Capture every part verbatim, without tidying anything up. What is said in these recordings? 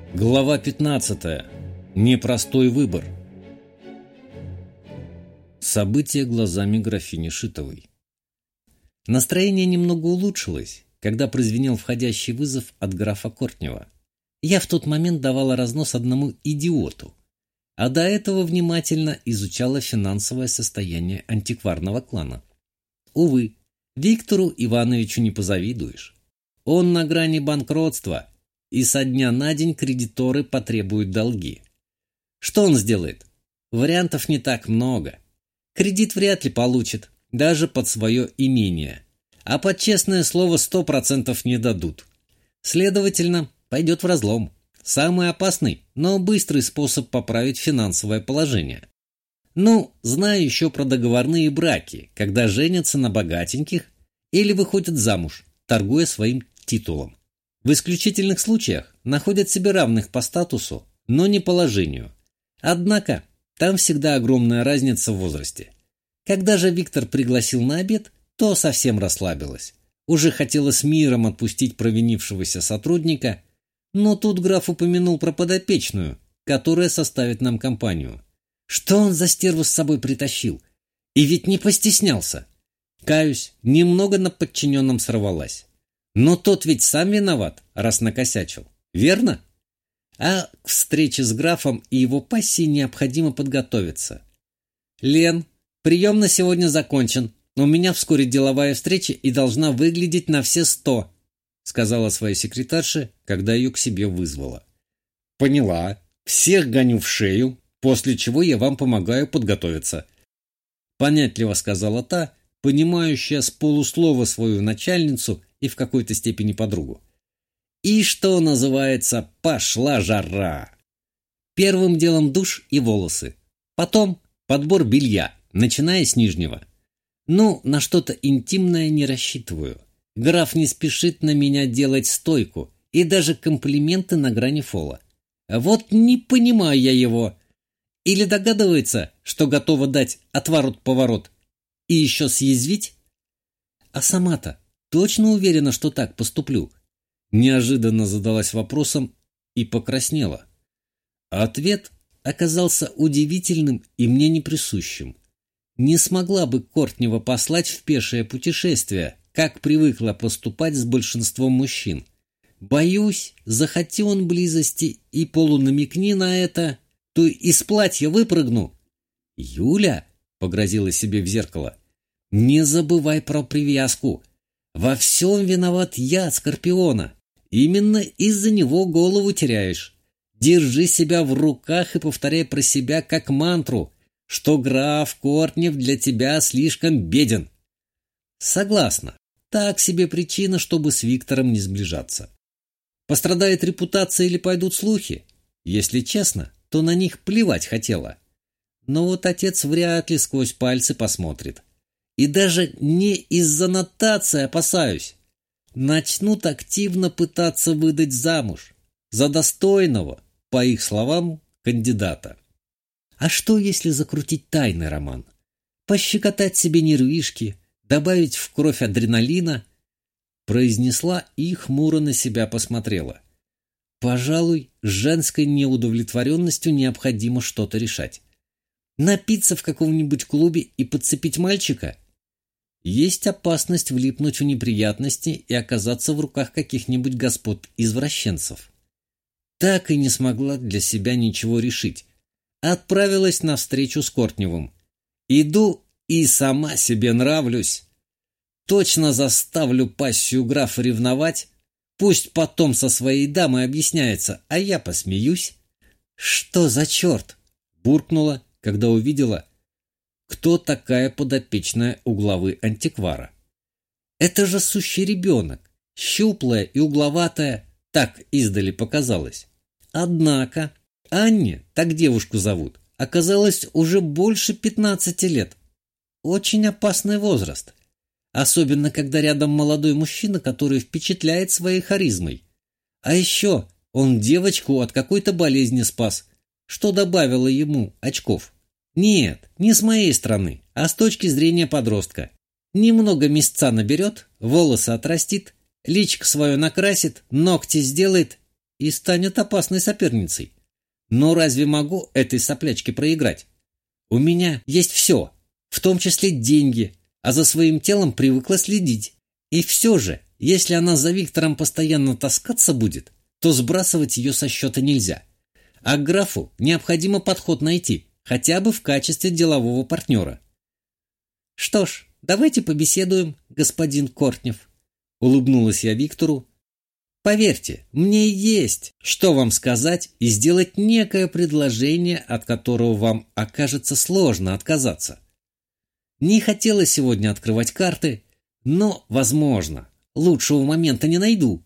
Глава пятнадцатая. Непростой выбор. События глазами графини Шитовой. Настроение немного улучшилось, когда прозвенел входящий вызов от графа Кортнева. Я в тот момент давала разнос одному идиоту, а до этого внимательно изучала финансовое состояние антикварного клана. Увы, Виктору Ивановичу не позавидуешь. Он на грани банкротства, и со дня на день кредиторы потребуют долги. Что он сделает? Вариантов не так много. Кредит вряд ли получит, даже под свое имение. А под честное слово сто процентов не дадут. Следовательно, пойдет в разлом. Самый опасный, но быстрый способ поправить финансовое положение. Ну, знаю еще про договорные браки, когда женятся на богатеньких или выходят замуж, торгуя своим титулом. В исключительных случаях находят себе равных по статусу, но не положению. Однако, там всегда огромная разница в возрасте. Когда же Виктор пригласил на обед, то совсем расслабилась. Уже хотела с миром отпустить провинившегося сотрудника, но тут граф упомянул про подопечную, которая составит нам компанию. Что он за стерву с собой притащил? И ведь не постеснялся. Каюсь, немного на подчиненном сорвалась. Но тот ведь сам виноват, раз накосячил. Верно? А к встрече с графом и его пассией необходимо подготовиться. Лен, прием на сегодня закончен. У меня вскоре деловая встреча и должна выглядеть на все сто, сказала своей секретарше, когда ее к себе вызвала. Поняла. Всех гоню в шею, после чего я вам помогаю подготовиться. Понятливо сказала та, понимающая с полуслова свою начальницу и в какой-то степени подругу. И, что называется, пошла жара. Первым делом душ и волосы. Потом подбор белья, начиная с нижнего. Ну, на что-то интимное не рассчитываю. Граф не спешит на меня делать стойку и даже комплименты на грани фола. Вот не понимаю я его. Или догадывается, что готова дать отворот-поворот и еще съязвить? А сама-то точно уверена, что так поступлю? Неожиданно задалась вопросом и покраснела. Ответ оказался удивительным и мне неприсущим. Не смогла бы Кортнева послать в пешее путешествие, как привыкла поступать с большинством мужчин. Боюсь, захоти он близости и полунамекни на это, то из платья выпрыгну. «Юля», — погрозила себе в зеркало, — «не забывай про привязку. Во всем виноват я, Скорпиона. Именно из-за него голову теряешь. Держи себя в руках и повторяй про себя как мантру, что граф Кортнев для тебя слишком беден». Согласна. Так себе причина, чтобы с Виктором не сближаться. Пострадает репутация или пойдут слухи? Если честно, то на них плевать хотела. Но вот отец вряд ли сквозь пальцы посмотрит. И даже не из-за нотации опасаюсь. Начнут активно пытаться выдать замуж за достойного, по их словам, кандидата. А что, если закрутить тайный роман? Пощекотать себе нервишки, добавить в кровь адреналина? Произнесла и хмуро на себя посмотрела. Пожалуй, с женской неудовлетворенностью необходимо что-то решать. Напиться в каком-нибудь клубе и подцепить мальчика? Есть опасность влипнуть в неприятности и оказаться в руках каких-нибудь господ-извращенцев. Так и не смогла для себя ничего решить. Отправилась на встречу с Кортневым. Иду и сама себе нравлюсь. Точно заставлю пассию графа ревновать. Пусть потом со своей дамой объясняется, а я посмеюсь. «Что за черт?» — буркнула, когда увидела, кто такая подопечная у главы антиквара. Это же сущий ребенок, щуплая и угловатая, так издали показалось. Однако Анне, так девушку зовут, оказалось уже больше пятнадцати лет. Очень опасный возраст. Особенно, когда рядом молодой мужчина, который впечатляет своей харизмой. А еще он девочку от какой-то болезни спас, что добавило ему очков. Нет, не с моей стороны, а с точки зрения подростка. Немного мясца наберет, волосы отрастит, личико свое накрасит, ногти сделает и станет опасной соперницей. Но разве могу этой соплячке проиграть? У меня есть все, в том числе деньги, а за своим телом привыкла следить. И все же, если она за Виктором постоянно таскаться будет, то сбрасывать ее со счета нельзя. А к графу необходимо подход найти, хотя бы в качестве делового партнера. «Что ж, давайте побеседуем, господин Кортнев», — улыбнулась я Виктору. «Поверьте, мне есть, что вам сказать и сделать некое предложение, от которого вам окажется сложно отказаться. Не хотела сегодня открывать карты, но, возможно, лучшего момента не найду».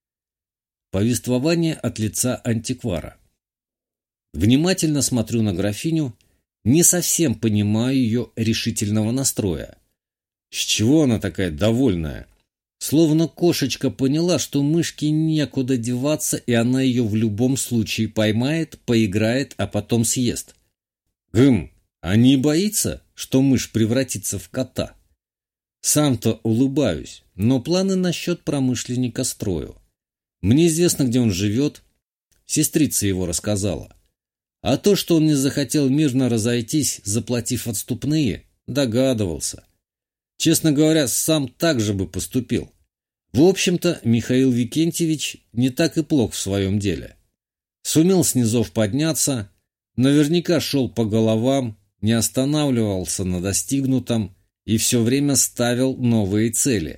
Повествование от лица антиквара. Внимательно смотрю на графиню, не совсем понимаю ее решительного настроя. С чего она такая довольная? Словно кошечка поняла, что мышке некуда деваться, и она ее в любом случае поймает, поиграет, а потом съест. Гм, а не боится, что мышь превратится в кота? Сам-то улыбаюсь, но планы насчет промышленника строю. Мне известно, где он живет, сестрица его рассказала. А то, что он не захотел мирно разойтись, заплатив отступные, догадывался. Честно говоря, сам так же бы поступил. В общем-то, Михаил Викентьевич не так и плох в своем деле. Сумел с низов подняться, наверняка шел по головам, не останавливался на достигнутом и все время ставил новые цели.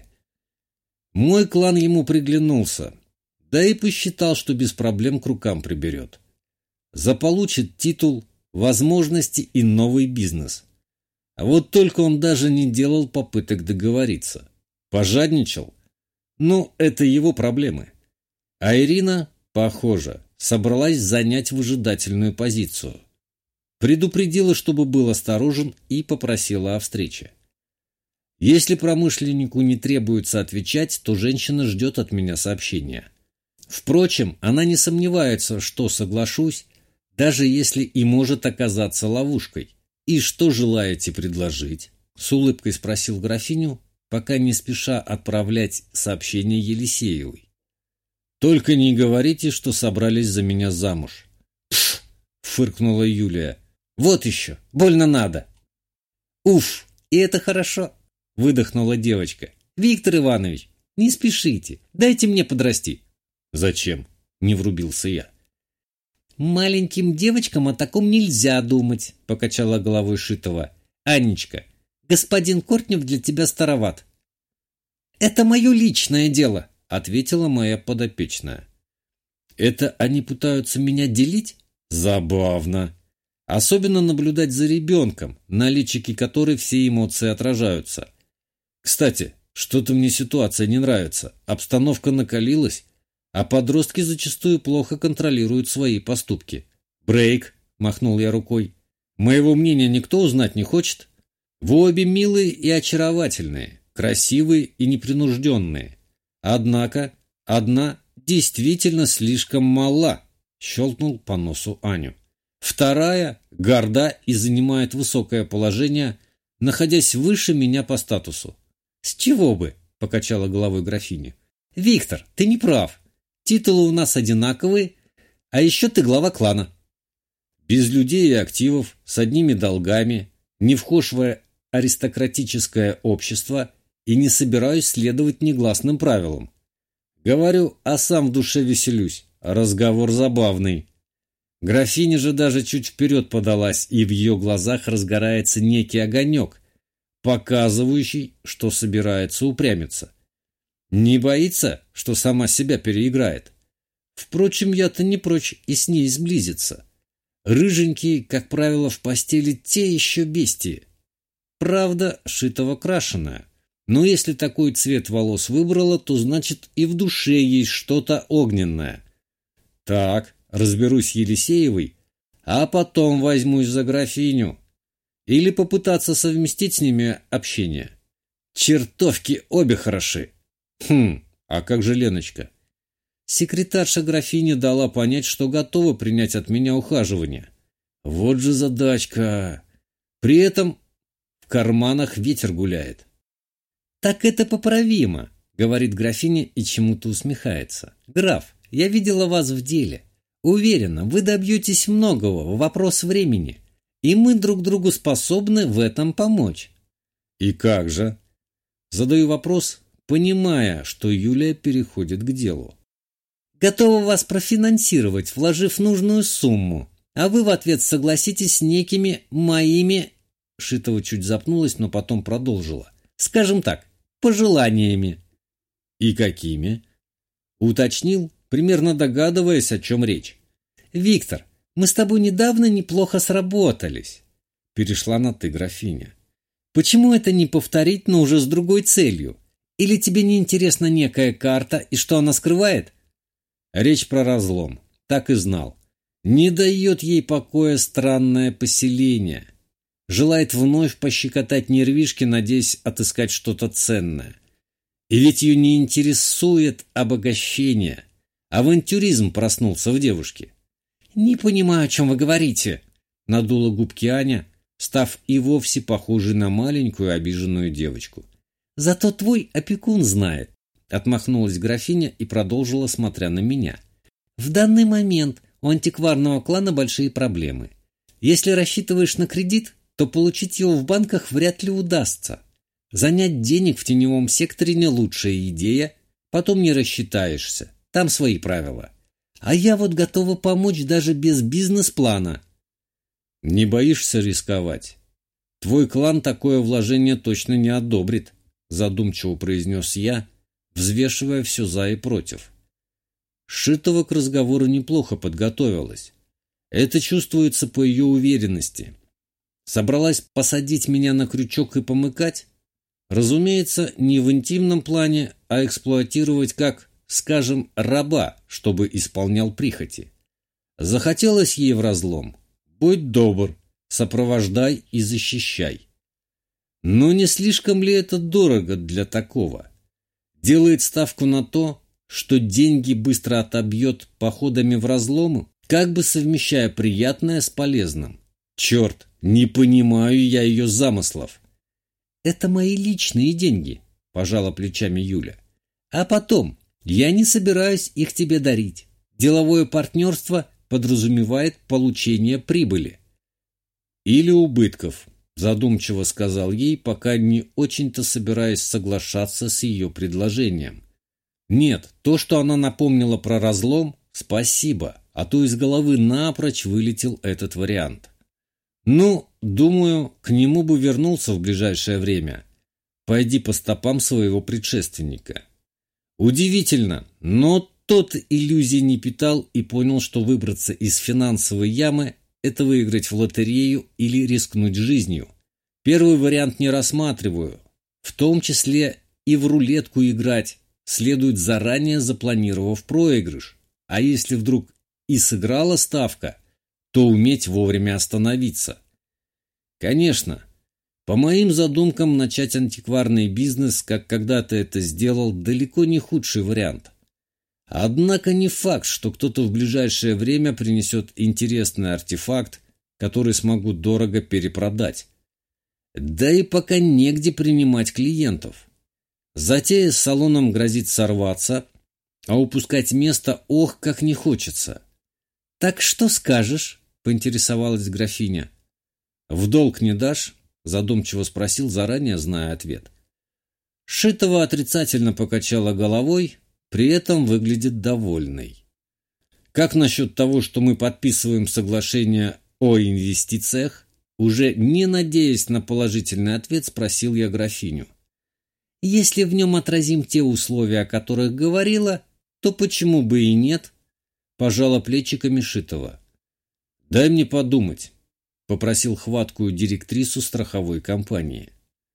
Мой клан ему приглянулся, да и посчитал, что без проблем к рукам приберет. Заполучит титул, возможности и новый бизнес. А вот только он даже не делал попыток договориться. Пожадничал? Ну, это его проблемы. А Ирина, похоже, собралась занять выжидательную позицию. Предупредила, чтобы был осторожен, и попросила о встрече. Если промышленнику не требуется отвечать, то женщина ждет от меня сообщения. Впрочем, она не сомневается, что соглашусь, даже если и может оказаться ловушкой. «И что желаете предложить?» — с улыбкой спросил графиню, пока не спеша отправлять сообщение Елисеевой. «Только не говорите, что собрались за меня замуж». «Пф!» — фыркнула Юлия. «Вот еще, больно надо». «Уф, и это хорошо!» — выдохнула девочка. «Виктор Иванович, не спешите, дайте мне подрасти». «Зачем?» — не врубился я. «Маленьким девочкам о таком нельзя думать», — покачала головой Шитова. «Анечка, господин Кортнев для тебя староват». «Это мое личное дело», — ответила моя подопечная. «Это они пытаются меня делить? Забавно. Особенно наблюдать за ребенком, на личике которой все эмоции отражаются. Кстати, что-то мне ситуация не нравится. Обстановка накалилась, а подростки зачастую плохо контролируют свои поступки. «Брейк», — махнул я рукой. «Моего мнения никто узнать не хочет? Вы обе милые и очаровательные, красивые и непринужденные. Однако одна действительно слишком мала», — щелкнул по носу Аню. «Вторая горда и занимает высокое положение, находясь выше меня по статусу». «С чего бы?» — покачала головой графиня. «Виктор, ты не прав. Титулы у нас одинаковые, а еще ты глава клана». Без людей и активов, с одними долгами, не вхож в аристократическое общество и не собираюсь следовать негласным правилам. Говорю, а сам в душе веселюсь. Разговор забавный. Графиня же даже чуть вперед подалась, и в ее глазах разгорается некий огонек, показывающий, что собирается упрямиться. Не боится, что сама себя переиграет. Впрочем, я-то не прочь и с ней сблизиться. Рыженькие, как правило, в постели те еще бестии. Правда, шитого крашеная. Но если такой цвет волос выбрала, то значит и в душе есть что-то огненное. Так, разберусь с Елисеевой, а потом возьмусь за графиню. Или попытаться совместить с ними общение. Чертовки обе хороши. Хм, а как же Леночка? Секретарша графини дала понять, что готова принять от меня ухаживание. Вот же задачка. При этом в карманах ветер гуляет. «Так это поправимо», — говорит графиня и чему-то усмехается. «Граф, Я видела вас в деле. Уверена, вы добьетесь многого, вопрос времени. И мы друг другу способны в этом помочь». «И как же?» Задаю вопрос, понимая, что Юлия переходит к делу. «Готова вас профинансировать, вложив нужную сумму, а вы в ответ согласитесь с некими моими...» Шитова чуть запнулась, но потом продолжила. «Скажем так, пожеланиями». «И какими?» Уточнил, примерно догадываясь, о чем речь. «Виктор, мы с тобой недавно неплохо сработались», — перешла на «ты» графиня. «Почему это не повторить, но уже с другой целью? Или тебе не интересна некая карта и что она скрывает?» Речь про разлом. Так и знал. Не дает ей покоя странное поселение. Желает вновь пощекотать нервишки, надеясь отыскать что-то ценное. И ведь ее не интересует обогащение. Авантюризм проснулся в девушке. «Не понимаю, о чем вы говорите», — надула губки Аня, став и вовсе похожей на маленькую обиженную девочку. «Зато твой опекун знает», — отмахнулась графиня и продолжила, смотря на меня. «В данный момент у антикварного клана большие проблемы. Если рассчитываешь на кредит, то получить его в банках вряд ли удастся. Занять денег в теневом секторе не лучшая идея, потом не рассчитаешься, там свои правила. А я вот готова помочь даже без бизнес-плана». «Не боишься рисковать? Твой клан такое вложение точно не одобрит», — задумчиво произнес я, взвешивая все за и против. Шитова к разговору неплохо подготовилась. Это чувствуется по ее уверенности. Собралась посадить меня на крючок и помыкать? Разумеется, не в интимном плане, а эксплуатировать как, скажем, раба, чтобы исполнял прихоти. Захотелось ей в разлом. Будь добр, сопровождай и защищай. Но не слишком ли это дорого для такого? Делает ставку на то, что деньги быстро отобьет походами в разломы, как бы совмещая приятное с полезным. Черт, не понимаю я ее замыслов. «Это мои личные деньги», – пожала плечами Юля. «А потом, я не собираюсь их тебе дарить. Деловое партнерство подразумевает получение прибыли». «Или убытков», – задумчиво сказал ей, пока не очень-то собираясь соглашаться с ее предложением. «Нет, то, что она напомнила про разлом, спасибо, а то из головы напрочь вылетел этот вариант. Ну, думаю, к нему бы вернулся в ближайшее время. Пойди по стопам своего предшественника». Удивительно, но тот иллюзий не питал и понял, что выбраться из финансовой ямы – это выиграть в лотерею или рискнуть жизнью. Первый вариант не рассматриваю, в том числе и в рулетку играть следует заранее запланировав проигрыш, а если вдруг и сыграла ставка, то уметь вовремя остановиться. Конечно, по моим задумкам начать антикварный бизнес, как когда-то это сделал, далеко не худший вариант. Однако не факт, что кто-то в ближайшее время принесет интересный артефакт, который смогу дорого перепродать. Да и пока негде принимать клиентов. Затея с салоном грозит сорваться, а упускать место ох, как не хочется. «Так что скажешь?» – поинтересовалась графиня. «В долг не дашь?» – задумчиво спросил, заранее зная ответ. Шитова отрицательно покачала головой, при этом выглядит довольной. «Как насчет того, что мы подписываем соглашение о инвестициях?» Уже не надеясь на положительный ответ, спросил я графиню. «Если в нем отразим те условия, о которых говорила, то почему бы и нет?» Пожала плечиками Шитова. «Дай мне подумать», — попросил хваткую директрису страховой компании.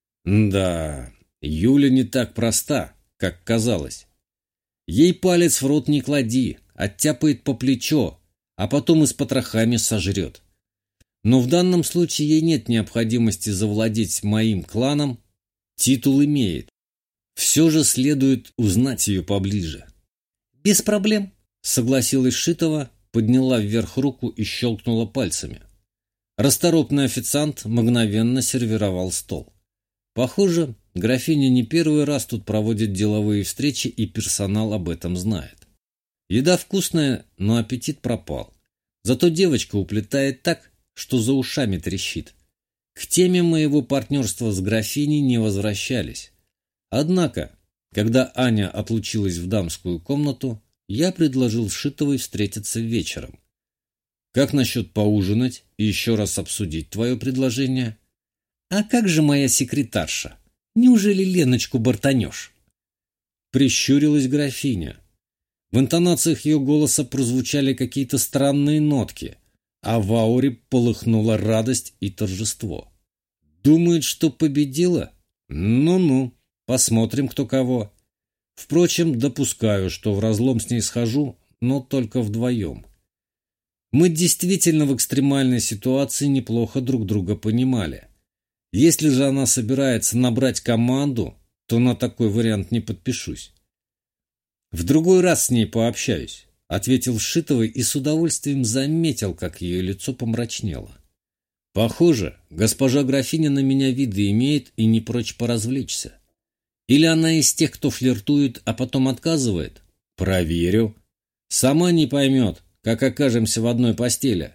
«Да, Юля не так проста, как казалось. Ей палец в рот не клади, оттяпает по плечо, а потом и с потрохами сожрет. Но в данном случае ей нет необходимости завладеть моим кланом, титул имеет. Все же следует узнать ее поближе». «Без проблем», — согласилась Шитова, подняла вверх руку и щелкнула пальцами. Расторопный официант мгновенно сервировал стол. Похоже, графиня не первый раз тут проводит деловые встречи, и персонал об этом знает. Еда вкусная, но аппетит пропал. Зато девочка уплетает так, что за ушами трещит. К теме моего партнерства с графиней не возвращались. Однако, когда Аня отлучилась в дамскую комнату, я предложил Шитовой встретиться вечером. «Как насчет поужинать и еще раз обсудить твое предложение?» «А как же моя секретарша? Неужели Леночку бортанешь?» Прищурилась графиня. В интонациях ее голоса прозвучали какие-то странные нотки, а в ауре полыхнула радость и торжество. «Думает, что победила? Ну-ну, посмотрим, кто кого. Впрочем, допускаю, что в разлом с ней схожу, но только вдвоем. Мы действительно в экстремальной ситуации неплохо друг друга понимали. Если же она собирается набрать команду, то на такой вариант не подпишусь. В другой раз с ней пообщаюсь», — ответил Шитовой и с удовольствием заметил, как ее лицо помрачнело. «Похоже, госпожа графиня на меня виды имеет и не прочь поразвлечься. Или она из тех, кто флиртует, а потом отказывает? Проверю. Сама не поймет, как окажемся в одной постели».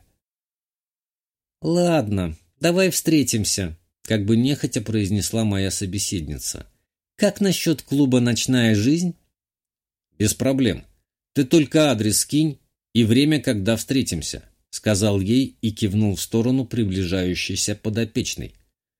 «Ладно, давай встретимся», — как бы нехотя произнесла моя собеседница. «Как насчет клуба «Ночная жизнь»?» «Без проблем. Ты только адрес скинь и время, когда встретимся», — сказал ей и кивнул в сторону приближающейся подопечной.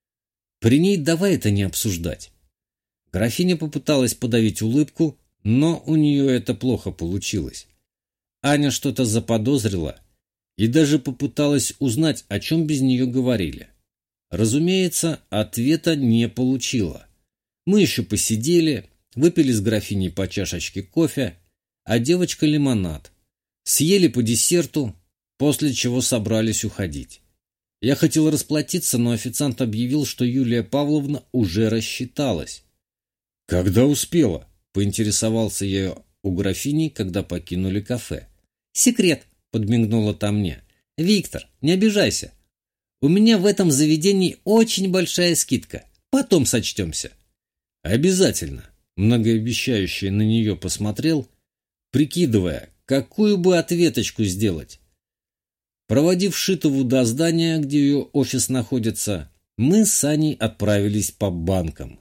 «При ней давай это не обсуждать». Графиня попыталась подавить улыбку, но у нее это плохо получилось. Аня что-то заподозрила и даже попыталась узнать, о чем без нее говорили. Разумеется, ответа не получила. Мы еще посидели, выпили с графиней по чашечке кофе, а девочка лимонад. Съели по десерту, после чего собрались уходить. Я хотел расплатиться, но официант объявил, что Юлия Павловна уже рассчиталась. «Когда успела?» — поинтересовался я у графини, когда покинули кафе. «Секрет», — подмигнула та мне. «Виктор, не обижайся. У меня в этом заведении очень большая скидка. Потом сочтемся». «Обязательно», — многообещающе на нее посмотрел, прикидывая, какую бы ответочку сделать. Проводив Шитову до здания, где ее офис находится, мы с Аней отправились по банкам.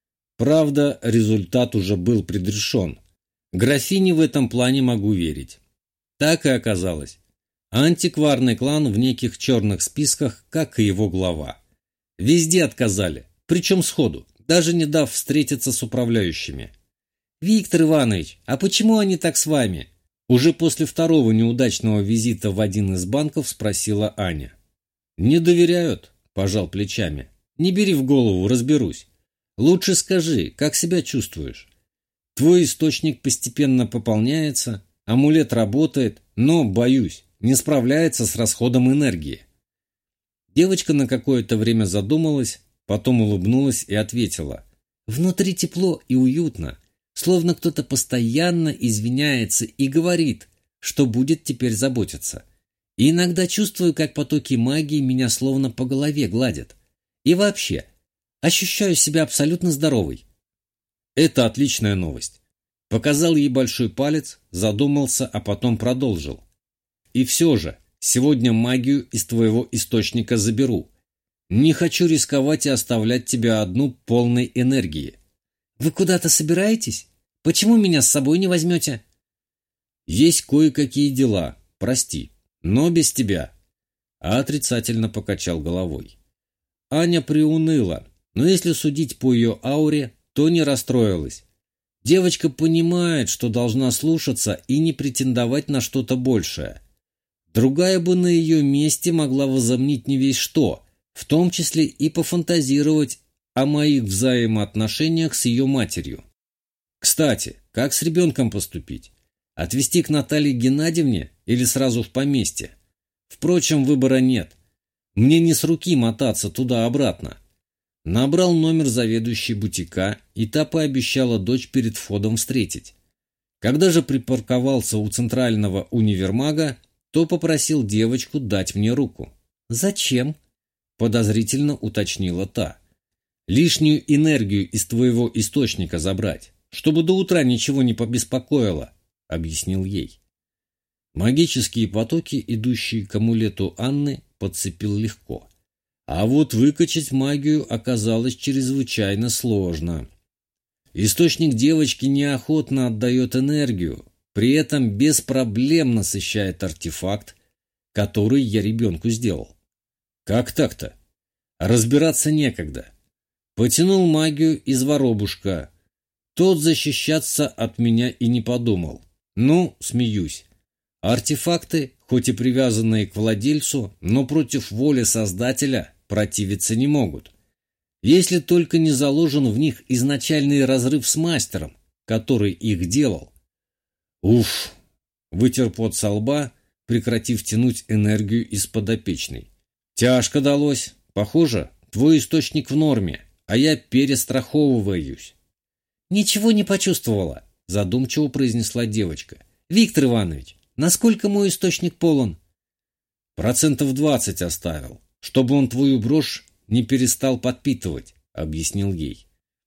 Правда, результат уже был предрешен. Графине в этом плане могу верить. Так и оказалось. Антикварный клан в неких черных списках, как и его глава. Везде отказали, причем сходу, даже не дав встретиться с управляющими. «Виктор Иванович, а почему они так с вами?» Уже после второго неудачного визита в один из банков спросила Аня. «Не доверяют», – пожал плечами. «Не бери в голову, разберусь. Лучше скажи, как себя чувствуешь? Твой источник постепенно пополняется, амулет работает, но, боюсь, не справляется с расходом энергии». Девочка на какое-то время задумалась, потом улыбнулась и ответила. «Внутри тепло и уютно, словно кто-то постоянно извиняется и говорит, что будет теперь заботиться. И иногда чувствую, как потоки магии меня словно по голове гладят. И вообще, ощущаю себя абсолютно здоровой». «Это отличная новость». Показал ей большой палец, задумался, а потом продолжил. «И все же, сегодня магию из твоего источника заберу. Не хочу рисковать и оставлять тебя одну полной энергии». «Вы куда-то собираетесь? Почему меня с собой не возьмете?» «Есть кое-какие дела, прости, но без тебя». А отрицательно покачал головой. Аня приуныла, но если судить по ее ауре, то не расстроилась. Девочка понимает, что должна слушаться и не претендовать на что-то большее. Другая бы на ее месте могла возомнить не весь что, в том числе и пофантазировать о моих взаимоотношениях с ее матерью. Кстати, как с ребенком поступить? Отвезти к Наталье Геннадьевне или сразу в поместье? Впрочем, выбора нет. Мне не с руки мотаться туда-обратно. Набрал номер заведующей бутика, и та пообещала дочь перед входом встретить. Когда же припарковался у центрального универмага, то попросил девочку дать мне руку. «Зачем?» – подозрительно уточнила та. «Лишнюю энергию из твоего источника забрать, чтобы до утра ничего не побеспокоило», объяснил ей. Магические потоки, идущие к амулету Анны, подцепил легко. А вот выкачать магию оказалось чрезвычайно сложно. Источник девочки неохотно отдает энергию, при этом без проблем насыщает артефакт, который я ребенку сделал. Как так-то? Разбираться некогда. Потянул магию из воробушка. Тот защищаться от меня и не подумал. Ну, смеюсь. Артефакты, хоть и привязанные к владельцу, но против воли Создателя противиться не могут. Если только не заложен в них изначальный разрыв с мастером, который их делал. Уф! Вытер пот со лба, прекратив тянуть энергию из подопечной. Тяжко далось. Похоже, твой источник в норме, а я перестраховываюсь. Ничего не почувствовала, задумчиво произнесла девочка. Виктор Иванович, насколько мой источник полон? Процентов двадцать оставил, чтобы он твою брошь не перестал подпитывать, объяснил ей.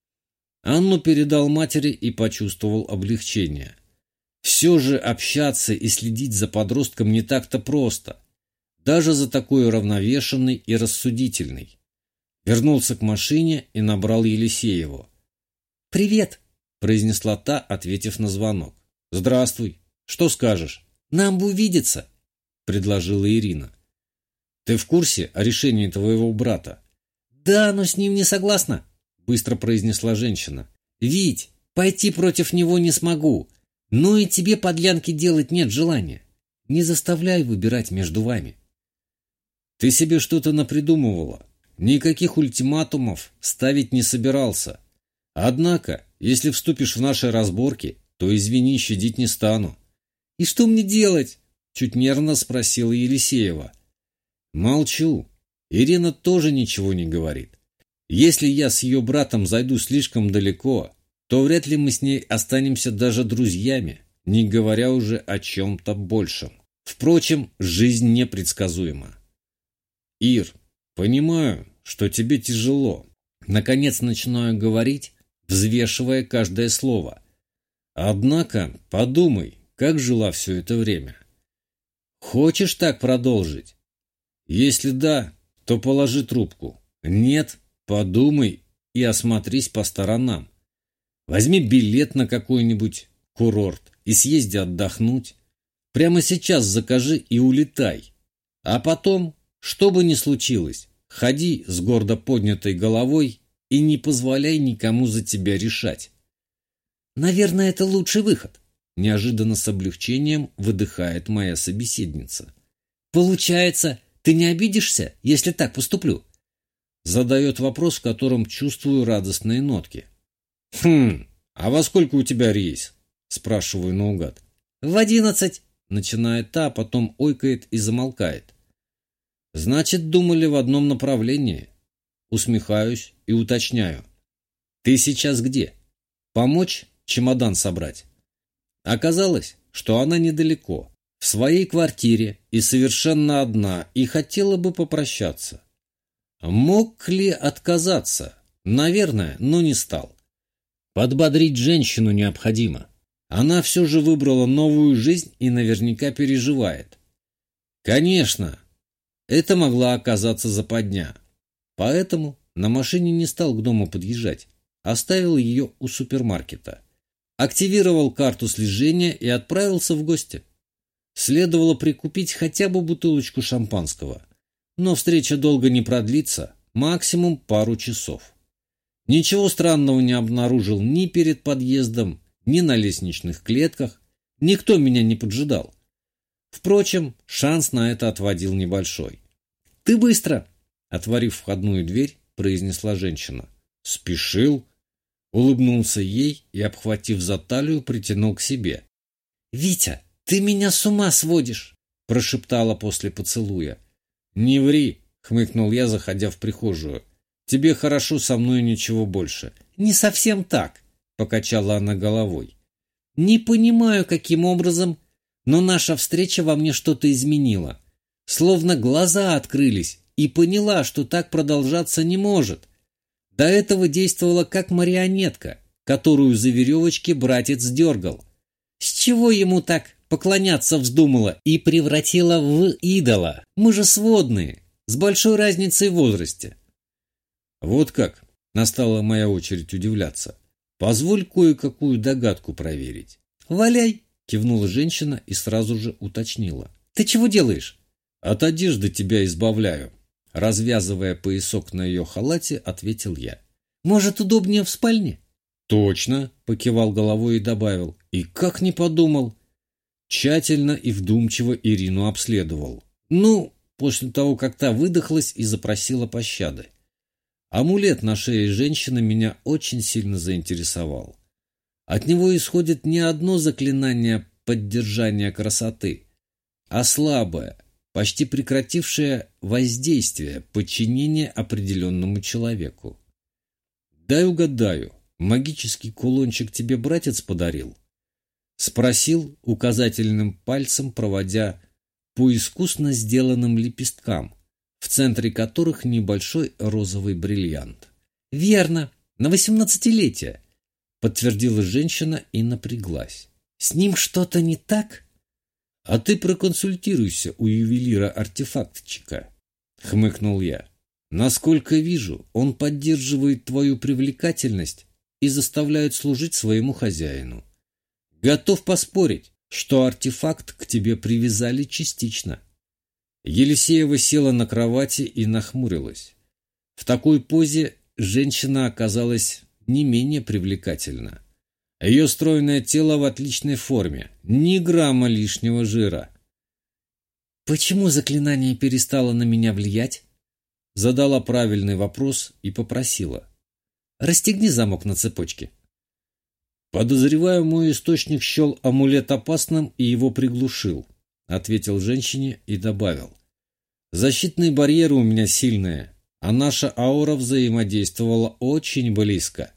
Анну передал матери и почувствовал облегчение. Все же общаться и следить за подростком не так-то просто, даже за такой уравновешенный и рассудительный. Вернулся к машине и набрал Елисееву. «Привет!» – произнесла та, ответив на звонок. «Здравствуй! Что скажешь?» «Нам бы увидеться!» – предложила Ирина. «Ты в курсе о решении твоего брата?» «Да, но с ним не согласна», – быстро произнесла женщина. «Вить, пойти против него не смогу, но и тебе подлянки делать нет желания. Не заставляй выбирать между вами». «Ты себе что-то напридумывала. Никаких ультиматумов ставить не собирался. Однако, если вступишь в наши разборки, то, извини, щадить не стану». «И что мне делать?» – чуть нервно спросила Елисеева. «Молчу. Ирина тоже ничего не говорит. Если я с ее братом зайду слишком далеко, то вряд ли мы с ней останемся даже друзьями, не говоря уже о чем-то большем. Впрочем, жизнь непредсказуема». «Ир, понимаю, что тебе тяжело». Наконец начинаю говорить, взвешивая каждое слово. «Однако подумай, как жила все это время. Хочешь так продолжить? Если да, то положи трубку. Нет, подумай и осмотрись по сторонам. Возьми билет на какой-нибудь курорт и съезди отдохнуть. Прямо сейчас закажи и улетай. А потом, что бы ни случилось, ходи с гордо поднятой головой и не позволяй никому за тебя решать». «Наверное, это лучший выход», – неожиданно с облегчением выдыхает моя собеседница. «Получается, ты не обидишься, если так поступлю?» Задает вопрос, в котором чувствую радостные нотки. «Хм, а во сколько у тебя рейс?» – спрашиваю наугад. «В одиннадцать», – начинает та, а потом ойкает и замолкает. «Значит, думали в одном направлении». Усмехаюсь и уточняю. «Ты сейчас где? Помочь чемодан собрать?» Оказалось, что она недалеко, в своей квартире и совершенно одна, и хотела бы попрощаться. Мог ли отказаться? Наверное, но не стал. Подбодрить женщину необходимо. Она все же выбрала новую жизнь и наверняка переживает. Конечно, это могла оказаться западня. Поэтому на машине не стал к дому подъезжать, оставил ее у супермаркета. Активировал карту слежения и отправился в гости. Следовало прикупить хотя бы бутылочку шампанского. Но встреча долго не продлится, максимум пару часов. Ничего странного не обнаружил ни перед подъездом, ни на лестничных клетках. Никто меня не поджидал. Впрочем, шанс на это отводил небольшой. «Ты быстро!» — отворив входную дверь, произнесла женщина. «Спешил?» — улыбнулся ей и, обхватив за талию, притянул к себе. «Витя, ты меня с ума сводишь!» — прошептала после поцелуя. «Не ври!» — хмыкнул я, заходя в прихожую. «Тебе хорошо, со мной ничего больше». «Не совсем так!» — покачала она головой. «Не понимаю, каким образом, но наша встреча во мне что-то изменила. Словно глаза открылись, и поняла, что так продолжаться не может. До этого действовала как марионетка, которую за веревочки братец дергал. С чего ему так поклоняться вздумала и превратила в идола? Мы же сводные, с большой разницей в возрасте». «Вот как?» — настала моя очередь удивляться. «Позволь кое-какую догадку проверить». «Валяй!» — кивнула женщина и сразу же уточнила. «Ты чего делаешь?» «От одежды тебя избавляю», — развязывая поясок на ее халате, ответил я. «Может, удобнее в спальне?» «Точно», — покивал головой и добавил. «И как не подумал». Тщательно и вдумчиво Ирину обследовал. Ну, после того, как та выдохлась и запросила пощады. Амулет на шее женщины меня очень сильно заинтересовал. От него исходит не одно заклинание поддержания красоты, а слабое, почти прекратившее воздействие, подчинение определенному человеку. «Дай угадаю, магический кулончик тебе братец подарил?» — спросил, указательным пальцем проводя по искусно сделанным лепесткам, в центре которых небольшой розовый бриллиант. «Верно, на восемнадцатилетие», — подтвердила женщина и напряглась. «С ним что-то не так?» «А ты проконсультируйся у ювелира-артефактчика», — хмыкнул я. «Насколько вижу, он поддерживает твою привлекательность и заставляет служить своему хозяину. Готов поспорить, что артефакт к тебе привязали частично». Елисеева села на кровати и нахмурилась. В такой позе женщина оказалась не менее привлекательна. Ее стройное тело в отличной форме, ни грамма лишнего жира. «Почему заклинание перестало на меня влиять?» Задала правильный вопрос и попросила. «Расстегни замок на цепочке». «Подозреваю, мой источник счел амулет опасным и его приглушил», — ответил женщине и добавил. «Защитные барьеры у меня сильные, а наша аура взаимодействовала очень близко».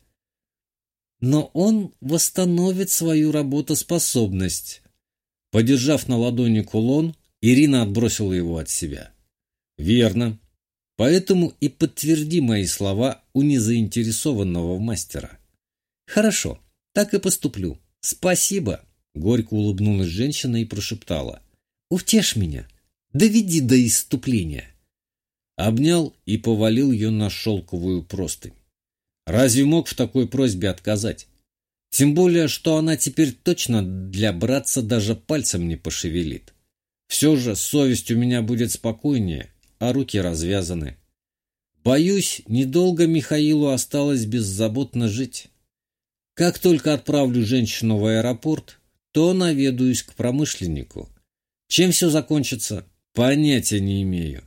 «Но он восстановит свою работоспособность». Подержав на ладони кулон, Ирина отбросила его от себя. «Верно. Поэтому и подтверди мои слова у незаинтересованного мастера». «Хорошо, так и поступлю. Спасибо», — горько улыбнулась женщина и прошептала. «Утешь меня. Доведи до исступления». Обнял и повалил ее на шелковую простынь. Разве мог в такой просьбе отказать? Тем более, что она теперь точно для братца даже пальцем не пошевелит. Все же совесть у меня будет спокойнее, а руки развязаны. Боюсь, недолго Михаилу осталось беззаботно жить. Как только отправлю женщину в аэропорт, то наведаюсь к промышленнику. Чем все закончится, понятия не имею.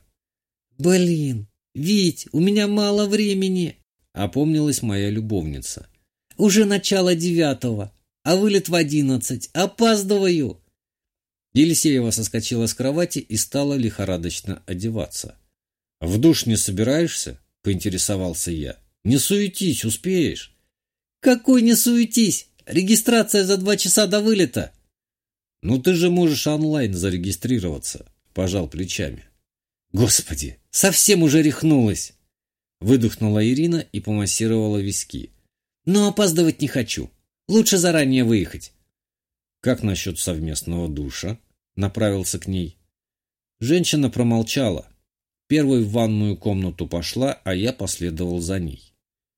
«Блин, Вить, у меня мало времени», — опомнилась моя любовница. «Уже начало девятого, а вылет в одиннадцать. Опаздываю!» Елисеева соскочила с кровати и стала лихорадочно одеваться. «В душ не собираешься?» — поинтересовался я. «Не суетись, успеешь?» «Какой не суетись? Регистрация за два часа до вылета!» «Ну ты же можешь онлайн зарегистрироваться», — пожал плечами. «Господи, совсем уже рехнулась!» Выдохнула Ирина и помассировала виски. «Но опаздывать не хочу. Лучше заранее выехать». «Как насчет совместного душа?» Направился к ней. Женщина промолчала. Первой в ванную комнату пошла, а я последовал за ней.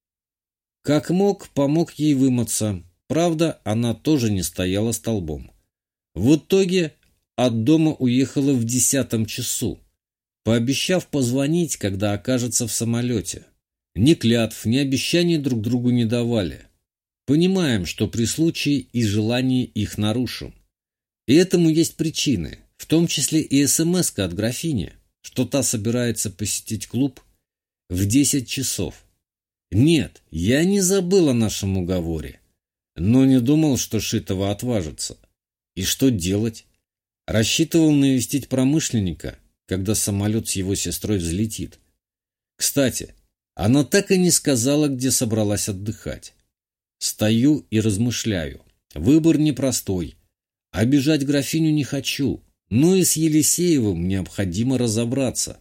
Как мог, помог ей вымыться. Правда, она тоже не стояла столбом. В итоге от дома уехала в десятом часу, пообещав позвонить, когда окажется в самолете. Ни клятв, ни обещаний друг другу не давали. Понимаем, что при случае и желании их нарушим. И этому есть причины, в том числе и смс-ка от графини, что та собирается посетить клуб в десять часов. Нет, я не забыл о нашем уговоре, но не думал, что Шитова отважится. И что делать? Рассчитывал навестить промышленника, когда самолет с его сестрой взлетит. Кстати, она так и не сказала, где собралась отдыхать. Стою и размышляю. Выбор непростой. Обижать графиню не хочу, но и с Елисеевым необходимо разобраться.